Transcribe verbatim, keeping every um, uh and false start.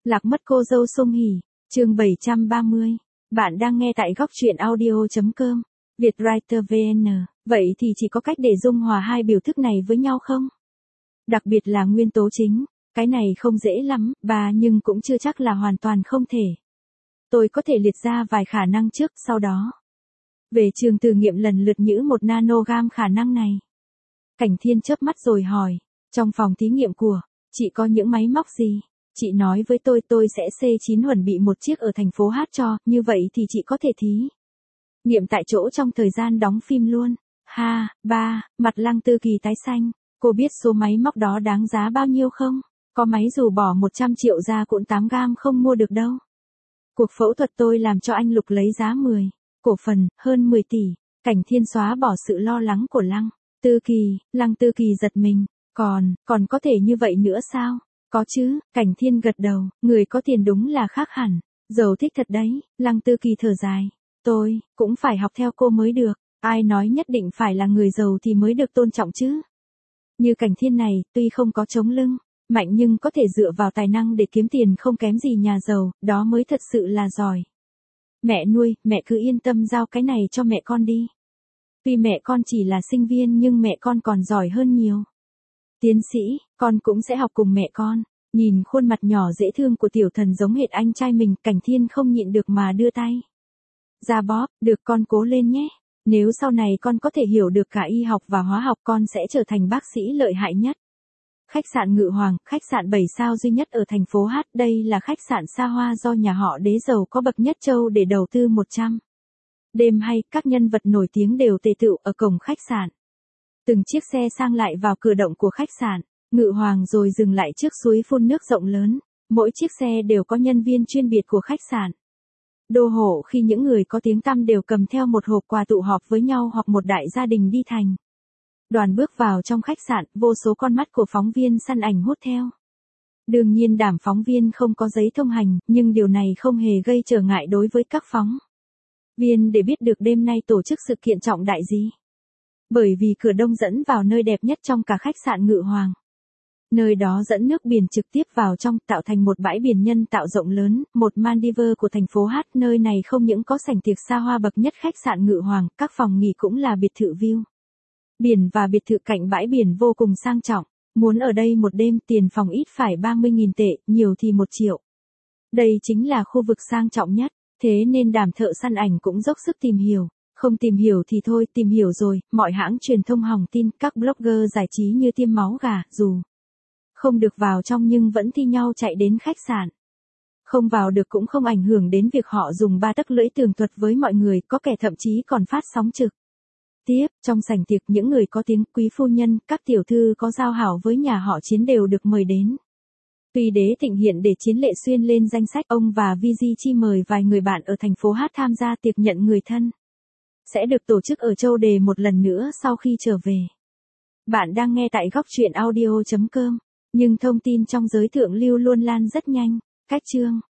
Lạc mất cô dâu Song Hỷ, chương bảy trăm ba mươi. Bạn đang nghe tại góc truyện audio.com, Vietwriter vê en. Vậy thì chỉ có cách để dung hòa hai biểu thức này với nhau không? Đặc biệt là nguyên tố chính, cái này không dễ lắm, và nhưng cũng chưa chắc là hoàn toàn không thể. Tôi có thể liệt ra vài khả năng trước, sau đó. Về trường thử nghiệm lần lượt như một nanogam khả năng này. Cảnh Thiên chớp mắt rồi hỏi, trong phòng thí nghiệm của, chị có những máy móc gì? Chị nói với tôi tôi sẽ xê chín chuẩn bị một chiếc ở thành phố Hát cho, như vậy thì chị có thể thí nghiệm tại chỗ trong thời gian đóng phim luôn. Ha, ba, mặt Lăng Tư Kỳ tái xanh, cô biết số máy móc đó đáng giá bao nhiêu không? Có máy dù bỏ một trăm triệu ra cũng tám gam không mua được đâu. Cuộc phẫu thuật tôi làm cho anh Lục lấy giá mười cổ phần, hơn mười tỷ. Cảnh Thiên xóa bỏ sự lo lắng của Lăng Tư Kỳ. Lăng Tư Kỳ giật mình, còn, còn có thể như vậy nữa sao? Có chứ, Cảnh Thiên gật đầu, người có tiền đúng là khác hẳn. Giàu thích thật đấy. Lăng Tư Kỳ thở dài, tôi cũng phải học theo cô mới được. Ai nói nhất định phải là người giàu thì mới được tôn trọng chứ? Như Cảnh Thiên này, tuy không có chống lưng mạnh nhưng có thể dựa vào tài năng để kiếm tiền không kém gì nhà giàu, đó mới thật sự là giỏi. Mẹ nuôi, mẹ cứ yên tâm giao cái này cho mẹ con đi. Tuy mẹ con chỉ là sinh viên nhưng mẹ con còn giỏi hơn nhiều. Tiến sĩ, con cũng sẽ học cùng mẹ con. Nhìn khuôn mặt nhỏ dễ thương của tiểu thần giống hệt anh trai mình, Cảnh Thiên không nhịn được mà đưa tay ra bóp, được con cố lên nhé. Nếu sau này con có thể hiểu được cả y học và hóa học con sẽ trở thành bác sĩ lợi hại nhất. Khách sạn Ngự Hoàng, khách sạn bảy sao duy nhất ở thành phố Hát, đây là khách sạn xa hoa do nhà họ đế giàu có bậc nhất châu để đầu tư một trăm. Đêm hay, các nhân vật nổi tiếng đều tề tựu ở cổng khách sạn. Từng chiếc xe sang lại vào cửa động của khách sạn Ngự Hoàng rồi dừng lại trước suối phun nước rộng lớn. Mỗi chiếc xe đều có nhân viên chuyên biệt của khách sạn. Đô hộ khi những người có tiếng tăm đều cầm theo một hộp quà tụ họp với nhau hoặc một đại gia đình đi thành đoàn bước vào trong khách sạn, vô số con mắt của phóng viên săn ảnh hút theo. Đương nhiên đảm phóng viên không có giấy thông hành, nhưng điều này không hề gây trở ngại đối với các phóng viên để biết được đêm nay tổ chức sự kiện trọng đại gì. Bởi vì cửa đông dẫn vào nơi đẹp nhất trong cả khách sạn Ngự Hoàng. Nơi đó dẫn nước biển trực tiếp vào trong, tạo thành một bãi biển nhân tạo rộng lớn, một Maldives của thành phố Hát. Nơi này không những có sảnh tiệc xa hoa bậc nhất khách sạn Ngự Hoàng, các phòng nghỉ cũng là biệt thự view biển và biệt thự cạnh bãi biển vô cùng sang trọng. Muốn ở đây một đêm, tiền phòng ít phải ba mươi nghìn tệ, nhiều thì một triệu. Đây chính là khu vực sang trọng nhất, thế nên đàm thợ săn ảnh cũng dốc sức tìm hiểu. Không tìm hiểu thì thôi, tìm hiểu rồi, mọi hãng truyền thông hòng tin, các blogger giải trí như tiêm máu gà, dù không được vào trong nhưng vẫn thi nhau chạy đến khách sạn. Không vào được cũng không ảnh hưởng đến việc họ dùng ba tấc lưỡi tường thuật với mọi người, có kẻ thậm chí còn phát sóng trực tiếp. Trong sảnh tiệc, những người có tiếng, quý phu nhân, các tiểu thư có giao hảo với nhà họ Chiến đều được mời đến. Tuy đế thịnh hiện để Chiến Lệ Xuyên lên danh sách, ông và Vi Di Chi mời vài người bạn ở thành phố Hát tham gia tiệc nhận người thân. Sẽ được tổ chức ở Châu Đề một lần nữa sau khi trở về. Bạn đang nghe tại góc truyện audio.com, nhưng thông tin trong giới thượng lưu luôn lan rất nhanh. Cách chương